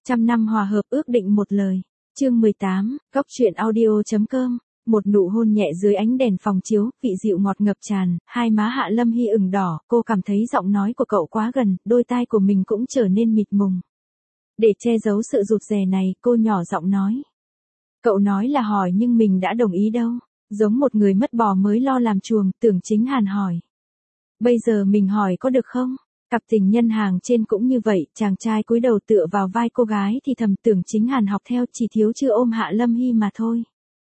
Trăm năm hòa hợp ước định một lời. Chương 18, Cóc truyện audio.com. Một nụ hôn nhẹ dưới ánh đèn phòng chiếu, vị dịu ngọt ngập tràn, hai má Hạ Lâm Hy ửng đỏ, cô cảm thấy giọng nói của cậu quá gần, đôi tai của mình cũng trở nên mịt mùng. Để che giấu sự rụt rè này, cô nhỏ giọng nói. Cậu nói là hỏi nhưng mình đã đồng ý đâu. Giống một người mất bò mới lo làm chuồng, Tưởng Chính Hàn hỏi. Bây giờ mình hỏi có được không? Cặp tình nhân hàng trên cũng như vậy, chàng trai cúi đầu tựa vào vai cô gái thì thầm Tưởng Chính Hàn học theo, chỉ thiếu chưa ôm Hạ Lâm Hy mà thôi.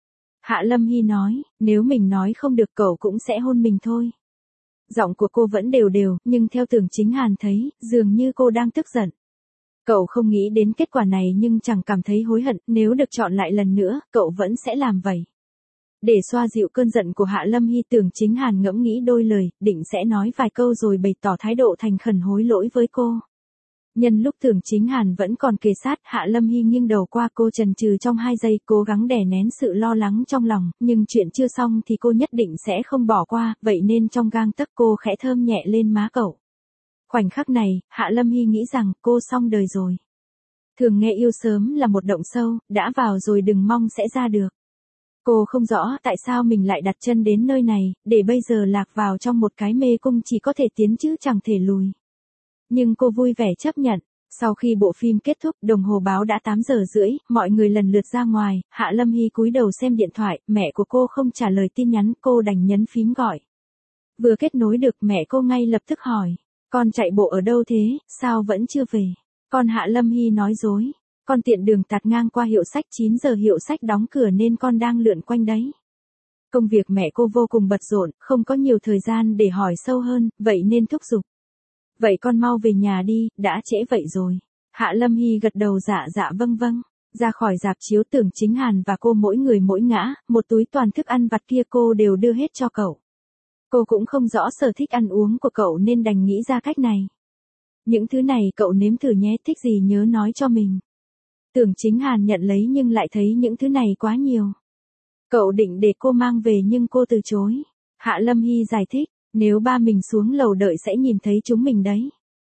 Hạ Lâm Hy nói, nếu mình nói không được cậu cũng sẽ hôn mình thôi. Giọng của cô vẫn đều đều, nhưng theo Tưởng Chính Hàn thấy, dường như cô đang tức giận. Cậu không nghĩ đến kết quả này nhưng chẳng cảm thấy hối hận, nếu được chọn lại lần nữa, cậu vẫn sẽ làm vậy. Để xoa dịu cơn giận của Hạ Lâm Hy, Tưởng Chính Hàn ngẫm nghĩ đôi lời, định sẽ nói vài câu rồi bày tỏ thái độ thành khẩn hối lỗi với cô. Nhân lúc Tưởng Chính Hàn vẫn còn kề sát, Hạ Lâm Hy nghiêng đầu qua cô chần chừ trong 2 giây, cố gắng đè nén sự lo lắng trong lòng, nhưng chuyện chưa xong thì cô nhất định sẽ không bỏ qua, vậy nên trong gang tấc cô khẽ thơm nhẹ lên má cậu. Khoảnh khắc này, Hạ Lâm Hy nghĩ rằng cô xong đời rồi. Thường nghe yêu sớm là một động sâu, đã vào rồi đừng mong sẽ ra được. Cô không rõ tại sao mình lại đặt chân đến nơi này, để bây giờ lạc vào trong một cái mê cung chỉ có thể tiến chứ chẳng thể lùi. Nhưng cô vui vẻ chấp nhận. Sau khi bộ phim kết thúc, đồng hồ báo đã 8 giờ rưỡi, mọi người lần lượt ra ngoài, Hạ Lâm Hy cúi đầu xem điện thoại, mẹ của cô không trả lời tin nhắn, cô đành nhấn phím gọi. Vừa kết nối được, mẹ cô ngay lập tức hỏi, con chạy bộ ở đâu thế, sao vẫn chưa về? Con Hạ Lâm Hy nói dối. Con tiện đường tạt ngang qua hiệu sách, 9 giờ hiệu sách đóng cửa nên con đang lượn quanh đấy. Công việc mẹ cô vô cùng bận rộn, không có nhiều thời gian để hỏi sâu hơn, vậy nên thúc giục. Vậy con mau về nhà đi, đã trễ vậy rồi. Hạ Lâm Hy gật đầu dạ dạ vâng vâng. Ra khỏi rạp chiếu, Tưởng Chính Hàn và cô mỗi người mỗi ngã, một túi toàn thức ăn vặt kia cô đều đưa hết cho cậu. Cô cũng không rõ sở thích ăn uống của cậu nên đành nghĩ ra cách này. Những thứ này cậu nếm thử nhé, thích gì nhớ nói cho mình. Tưởng Chính Hàn nhận lấy nhưng lại thấy những thứ này quá nhiều. Cậu định để cô mang về nhưng cô từ chối. Hạ Lâm Hy giải thích, nếu ba mình xuống lầu đợi sẽ nhìn thấy chúng mình đấy.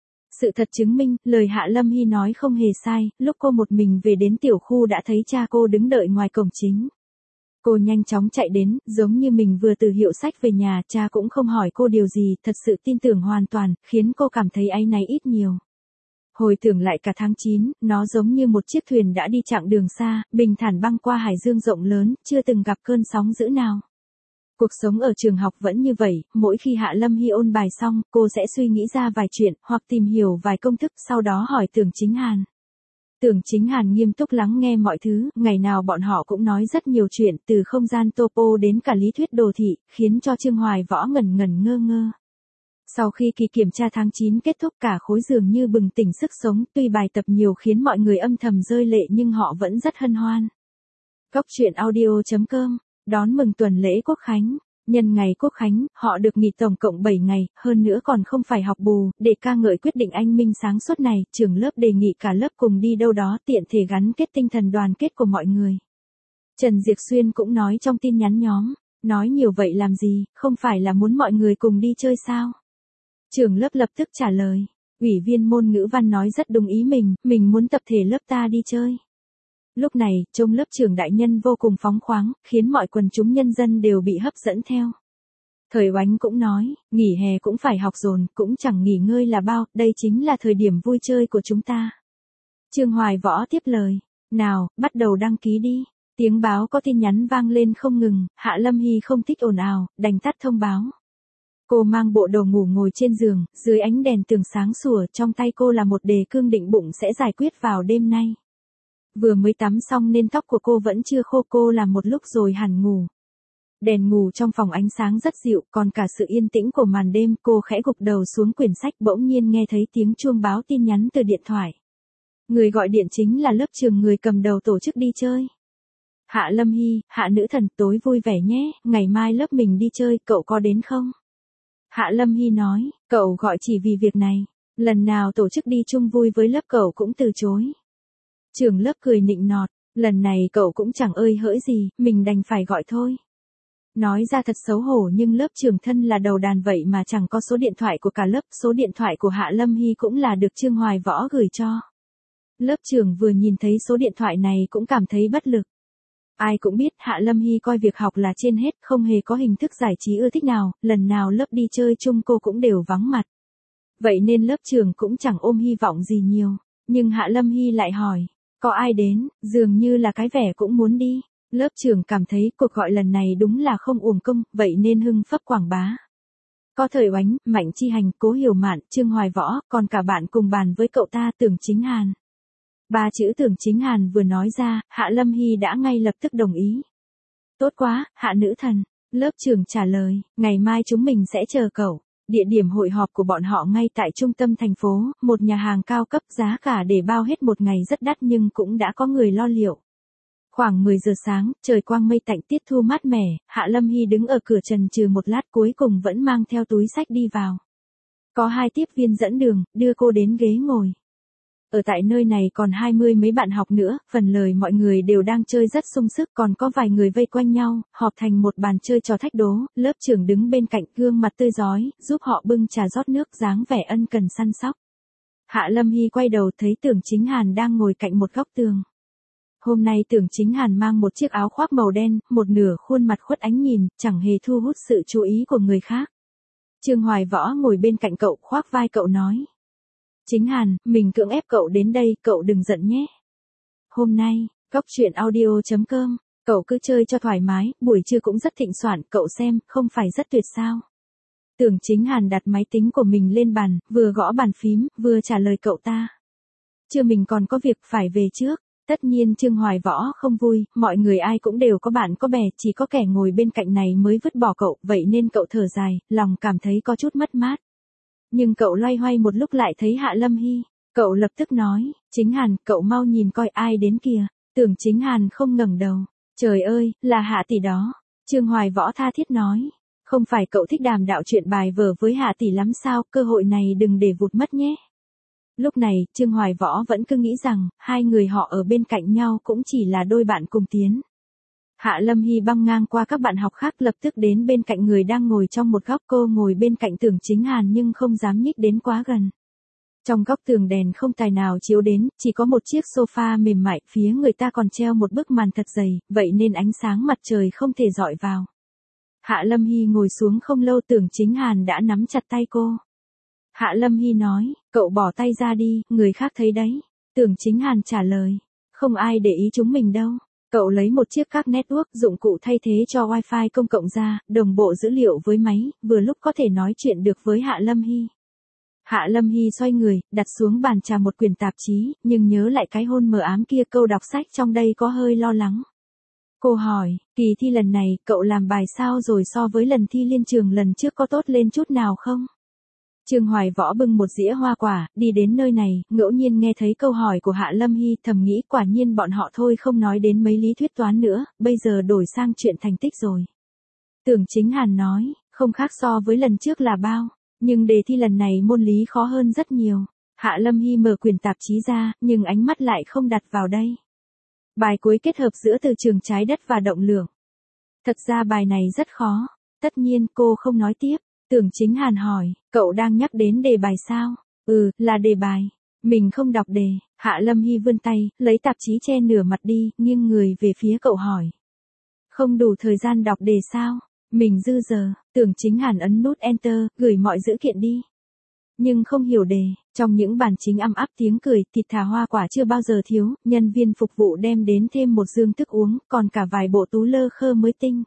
Sự thật chứng minh, lời Hạ Lâm Hy nói không hề sai, lúc cô một mình về đến tiểu khu đã thấy cha cô đứng đợi ngoài cổng chính. Cô nhanh chóng chạy đến, giống như mình vừa từ hiệu sách về nhà, cha cũng không hỏi cô điều gì, thật sự tin tưởng hoàn toàn, khiến cô cảm thấy áy náy ít nhiều. Hồi tưởng lại cả tháng 9, nó giống như một chiếc thuyền đã đi chặng đường xa, bình thản băng qua hải dương rộng lớn, chưa từng gặp cơn sóng dữ nào. Cuộc sống ở trường học vẫn như vậy, mỗi khi Hạ Lâm Hy ôn bài xong, cô sẽ suy nghĩ ra vài chuyện, hoặc tìm hiểu vài công thức, sau đó hỏi Tưởng Chính Hàn. Tưởng Chính Hàn nghiêm túc lắng nghe mọi thứ, ngày nào bọn họ cũng nói rất nhiều chuyện, từ không gian topo đến cả lý thuyết đồ thị, khiến cho Trương Hoài Võ ngẩn ngẩn ngơ ngơ. Sau khi kỳ kiểm tra tháng 9 kết thúc, cả khối dường như bừng tỉnh sức sống, tuy bài tập nhiều khiến mọi người âm thầm rơi lệ nhưng họ vẫn rất hân hoan. Cóc truyện audio.com, đón mừng tuần lễ Quốc Khánh. Nhân ngày Quốc Khánh, họ được nghỉ tổng cộng 7 ngày, hơn nữa còn không phải học bù, để ca ngợi quyết định anh minh sáng suốt này, trưởng lớp đề nghị cả lớp cùng đi đâu đó tiện thể gắn kết tinh thần đoàn kết của mọi người. Trần Diệc Xuyên cũng nói trong tin nhắn nhóm, nói nhiều vậy làm gì, không phải là muốn mọi người cùng đi chơi sao? Trưởng lớp lập tức trả lời, ủy viên môn ngữ văn nói rất đúng ý mình muốn tập thể lớp ta đi chơi. Lúc này, trông lớp trưởng đại nhân vô cùng phóng khoáng, khiến mọi quần chúng nhân dân đều bị hấp dẫn theo. Thời Oánh cũng nói, nghỉ hè cũng phải học dồn, cũng chẳng nghỉ ngơi là bao, đây chính là thời điểm vui chơi của chúng ta. Trương Hoài Võ tiếp lời, nào, bắt đầu đăng ký đi. Tiếng báo có tin nhắn vang lên không ngừng, Hạ Lâm Hy không thích ồn ào, đành tắt thông báo. Cô mang bộ đồ ngủ ngồi trên giường, dưới ánh đèn tường sáng sủa, trong tay cô là một đề cương định bụng sẽ giải quyết vào đêm nay. Vừa mới tắm xong nên tóc của cô vẫn chưa khô, cô làm một lúc rồi hẳn ngủ. Đèn ngủ trong phòng ánh sáng rất dịu, còn cả sự yên tĩnh của màn đêm, cô khẽ gục đầu xuống quyển sách, bỗng nhiên nghe thấy tiếng chuông báo tin nhắn từ điện thoại. Người gọi điện chính là lớp trưởng người cầm đầu tổ chức đi chơi. Hạ Lâm Hy, Hạ nữ thần, tối vui vẻ nhé, ngày mai lớp mình đi chơi, cậu có đến không? Hạ Lâm Hy nói, cậu gọi chỉ vì việc này, lần nào tổ chức đi chung vui với lớp cậu cũng từ chối. Trưởng lớp cười nịnh nọt, lần này cậu cũng chẳng ơi hỡi gì, mình đành phải gọi thôi. Nói ra thật xấu hổ nhưng lớp trưởng thân là đầu đàn vậy mà chẳng có số điện thoại của cả lớp, số điện thoại của Hạ Lâm Hy cũng là được Trương Hoài Võ gửi cho. Lớp trưởng vừa nhìn thấy số điện thoại này cũng cảm thấy bất lực. Ai cũng biết Hạ Lâm Hy coi việc học là trên hết, không hề có hình thức giải trí ưa thích nào, lần nào lớp đi chơi chung cô cũng đều vắng mặt. Vậy nên lớp trưởng cũng chẳng ôm hy vọng gì nhiều. Nhưng Hạ Lâm Hy lại hỏi, có ai đến, dường như là cái vẻ cũng muốn đi. Lớp trưởng cảm thấy cuộc gọi lần này đúng là không uổng công, vậy nên hưng phấp quảng bá. Có Thời Oánh, Mạnh Chi Hành, Cố Hiểu Mạn, Trương Hoài Võ, còn cả bạn cùng bàn với cậu ta Tưởng Chính Hàn. Ba chữ Tưởng Chính Hàn vừa nói ra, Hạ Lâm Hy đã ngay lập tức đồng ý. Tốt quá, Hạ nữ thần. Lớp trưởng trả lời, ngày mai chúng mình sẽ chờ cậu. Địa điểm hội họp của bọn họ ngay tại trung tâm thành phố, một nhà hàng cao cấp, giá cả để bao hết một ngày rất đắt nhưng cũng đã có người lo liệu. Khoảng 10 giờ sáng, trời quang mây tạnh, tiết thu mát mẻ, Hạ Lâm Hy đứng ở cửa chần chừ một lát, cuối cùng vẫn mang theo túi xách đi vào. Có 2 tiếp viên dẫn đường, đưa cô đến ghế ngồi. Ở tại nơi này còn 20 mấy bạn học nữa, phần lời mọi người đều đang chơi rất sung sức, còn có vài người vây quanh nhau, họp thành một bàn chơi trò thách đố. Lớp trưởng đứng bên cạnh, gương mặt tươi rói, giúp họ bưng trà rót nước, dáng vẻ ân cần săn sóc. Hạ Lâm Hy quay đầu thấy Tưởng Chính Hàn đang ngồi cạnh một góc tường. Hôm nay Tưởng Chính Hàn mang một chiếc áo khoác màu đen, một nửa khuôn mặt khuất ánh nhìn, chẳng hề thu hút sự chú ý của người khác. Trương Hoài Võ ngồi bên cạnh cậu, khoác vai cậu nói. Chính Hàn, mình cưỡng ép cậu đến đây, cậu đừng giận nhé. Hôm nay, Cóc Truyện Audio.com, cậu cứ chơi cho thoải mái, buổi trưa cũng rất thịnh soạn, cậu xem, không phải rất tuyệt sao. Tưởng Chính Hàn đặt máy tính của mình lên bàn, vừa gõ bàn phím, vừa trả lời cậu ta. Chưa, mình còn có việc phải về trước. Tất nhiên Trương Hoài Võ không vui, mọi người ai cũng đều có bạn có bè, chỉ có kẻ ngồi bên cạnh này mới vứt bỏ cậu, vậy nên cậu thở dài, lòng cảm thấy có chút mất mát. Nhưng cậu loay hoay một lúc lại thấy Hạ Lâm Hy, cậu lập tức nói, Chính Hàn, cậu mau nhìn coi ai đến kìa. Tưởng Chính Hàn không ngẩng đầu, trời ơi, là Hạ tỷ đó. Trương Hoài Võ tha thiết nói, không phải cậu thích đàm đạo chuyện bài vở với Hạ tỷ lắm sao, cơ hội này đừng để vụt mất nhé. Lúc này, Trương Hoài Võ vẫn cứ nghĩ rằng, hai người họ ở bên cạnh nhau cũng chỉ là đôi bạn cùng tiến. Hạ Lâm Hy băng ngang qua các bạn học khác, lập tức đến bên cạnh người đang ngồi trong một góc, cô ngồi bên cạnh Tưởng Chính Hàn nhưng không dám nhích đến quá gần. Trong góc tường đèn không tài nào chiếu đến, chỉ có một chiếc sofa mềm mại, phía người ta còn treo một bức màn thật dày, vậy nên ánh sáng mặt trời không thể dọi vào. Hạ Lâm Hy ngồi xuống không lâu, Tưởng Chính Hàn đã nắm chặt tay cô. Hạ Lâm Hy nói, cậu bỏ tay ra đi, người khác thấy đấy. Tưởng Chính Hàn trả lời, không ai để ý chúng mình đâu. Cậu lấy một chiếc các network, dụng cụ thay thế cho wifi công cộng ra, đồng bộ dữ liệu với máy, vừa lúc có thể nói chuyện được với Hạ Lâm Hy. Hạ Lâm Hy xoay người, đặt xuống bàn trà một quyển tạp chí, nhưng nhớ lại cái hôn mờ ám kia, câu đọc sách trong đây có hơi lo lắng. Cô hỏi, kỳ thi lần này, cậu làm bài sao rồi, so với lần thi liên trường lần trước có tốt lên chút nào không? Trương Hoài Võ bưng một dĩa hoa quả, đi đến nơi này, ngẫu nhiên nghe thấy câu hỏi của Hạ Lâm Hy, thầm nghĩ quả nhiên bọn họ thôi không nói đến mấy lý thuyết toán nữa, bây giờ đổi sang chuyện thành tích rồi. Tưởng Chính Hàn nói, không khác so với lần trước là bao, nhưng đề thi lần này môn lý khó hơn rất nhiều. Hạ Lâm Hy mở quyển tạp chí ra, nhưng ánh mắt lại không đặt vào đây. Bài cuối kết hợp giữa từ trường trái đất và động lượng. Thật ra bài này rất khó. Tất nhiên cô không nói tiếp. Tưởng Chính Hàn hỏi, cậu đang nhắc đến đề bài sao? Ừ, là đề bài. Mình không đọc đề. Hạ Lâm Hy vươn tay, lấy tạp chí che nửa mặt đi, nghiêng người về phía cậu hỏi. Không đủ thời gian đọc đề sao? Mình dư giờ. Tưởng Chính Hàn ấn nút Enter, gửi mọi dữ kiện đi. Nhưng không hiểu đề, trong những bàn chính ăm áp tiếng cười, thịt thà hoa quả chưa bao giờ thiếu, nhân viên phục vụ đem đến thêm một dương thức uống, còn cả vài bộ tú lơ khơ mới tinh.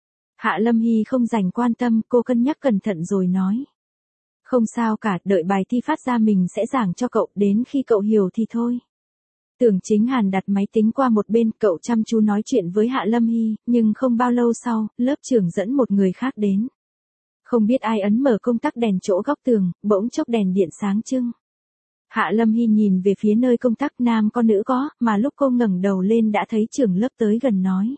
Hạ Lâm Hy không dành quan tâm, cô cân nhắc cẩn thận rồi nói. Không sao cả, đợi bài thi phát ra mình sẽ giảng cho cậu, đến khi cậu hiểu thì thôi. Tưởng Chính Hàn đặt máy tính qua một bên, cậu chăm chú nói chuyện với Hạ Lâm Hy, nhưng không bao lâu sau, lớp trưởng dẫn một người khác đến. Không biết ai ấn mở công tắc đèn chỗ góc tường, bỗng chốc đèn điện sáng trưng. Hạ Lâm Hy nhìn về phía nơi công tắc, nam có nữ có, mà lúc cô ngẩng đầu lên đã thấy trưởng lớp tới gần nói.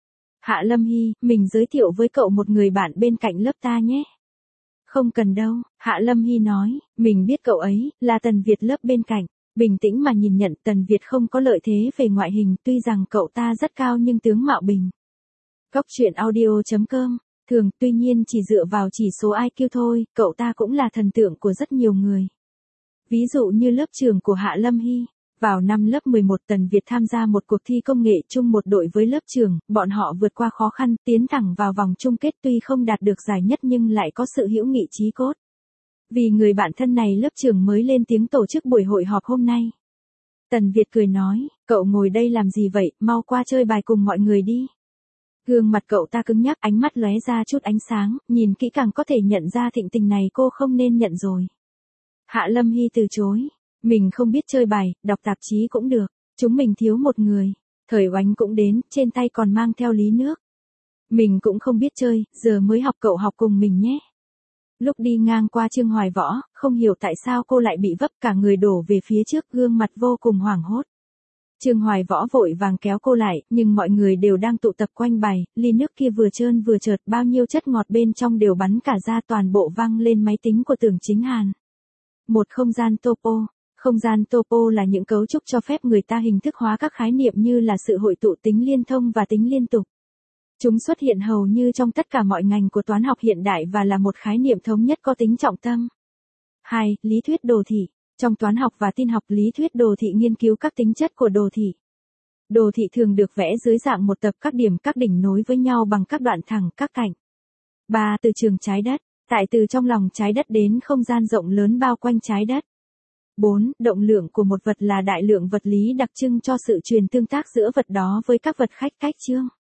Hạ Lâm Hy, mình giới thiệu với cậu một người bạn bên cạnh lớp ta nhé. Không cần đâu, Hạ Lâm Hy nói, mình biết cậu ấy, là Tần Việt lớp bên cạnh. Bình tĩnh mà nhìn nhận, Tần Việt không có lợi thế về ngoại hình, tuy rằng cậu ta rất cao nhưng tướng mạo bình. Cóc Truyện Audio.com, thường, tuy nhiên chỉ dựa vào chỉ số IQ thôi, cậu ta cũng là thần tượng của rất nhiều người. Ví dụ như lớp trưởng của Hạ Lâm Hy. Vào năm lớp 11 Tần Việt tham gia một cuộc thi công nghệ chung một đội với lớp trường, bọn họ vượt qua khó khăn, tiến thẳng vào vòng chung kết tuy không đạt được giải nhất nhưng lại có sự hữu nghị chí cốt. Vì người bạn thân này lớp trưởng mới lên tiếng tổ chức buổi hội họp hôm nay. Tần Việt cười nói, cậu ngồi đây làm gì vậy, mau qua chơi bài cùng mọi người đi. Gương mặt cậu ta cứng nhắc, ánh mắt lóe ra chút ánh sáng, nhìn kỹ càng có thể nhận ra thịnh tình này cô không nên nhận rồi. Hạ Lâm Hy từ chối. Mình không biết chơi bài, đọc tạp chí cũng được. Chúng mình thiếu một người. Thời Oánh cũng đến, trên tay còn mang theo ly nước. Mình cũng không biết chơi, giờ mới học, cậu học cùng mình nhé. Lúc đi ngang qua Trương Hoài Võ, không hiểu tại sao cô lại bị vấp, cả người đổ về phía trước, gương mặt vô cùng hoảng hốt. Trương Hoài Võ vội vàng kéo cô lại, nhưng mọi người đều đang tụ tập quanh bài, ly nước kia vừa trơn vừa trượt, bao nhiêu chất ngọt bên trong đều bắn cả ra, toàn bộ văng lên máy tính của Tưởng Chính Hàn. Một không gian topo. Không gian topo là những cấu trúc cho phép người ta hình thức hóa các khái niệm như là sự hội tụ, tính liên thông và tính liên tục. Chúng xuất hiện hầu như trong tất cả mọi ngành của toán học hiện đại và là một khái niệm thống nhất có tính trọng tâm. 2. Lý thuyết đồ thị. Trong toán học và tin học, lý thuyết đồ thị nghiên cứu các tính chất của đồ thị. Đồ thị thường được vẽ dưới dạng một tập các điểm, các đỉnh nối với nhau bằng các đoạn thẳng, các cạnh. 3. Từ trường trái đất. Tại từ trong lòng trái đất đến không gian rộng lớn bao quanh trái đất. 4. Động lượng của một vật là đại lượng vật lý đặc trưng cho sự truyền tương tác giữa vật đó với các vật khách cách chương.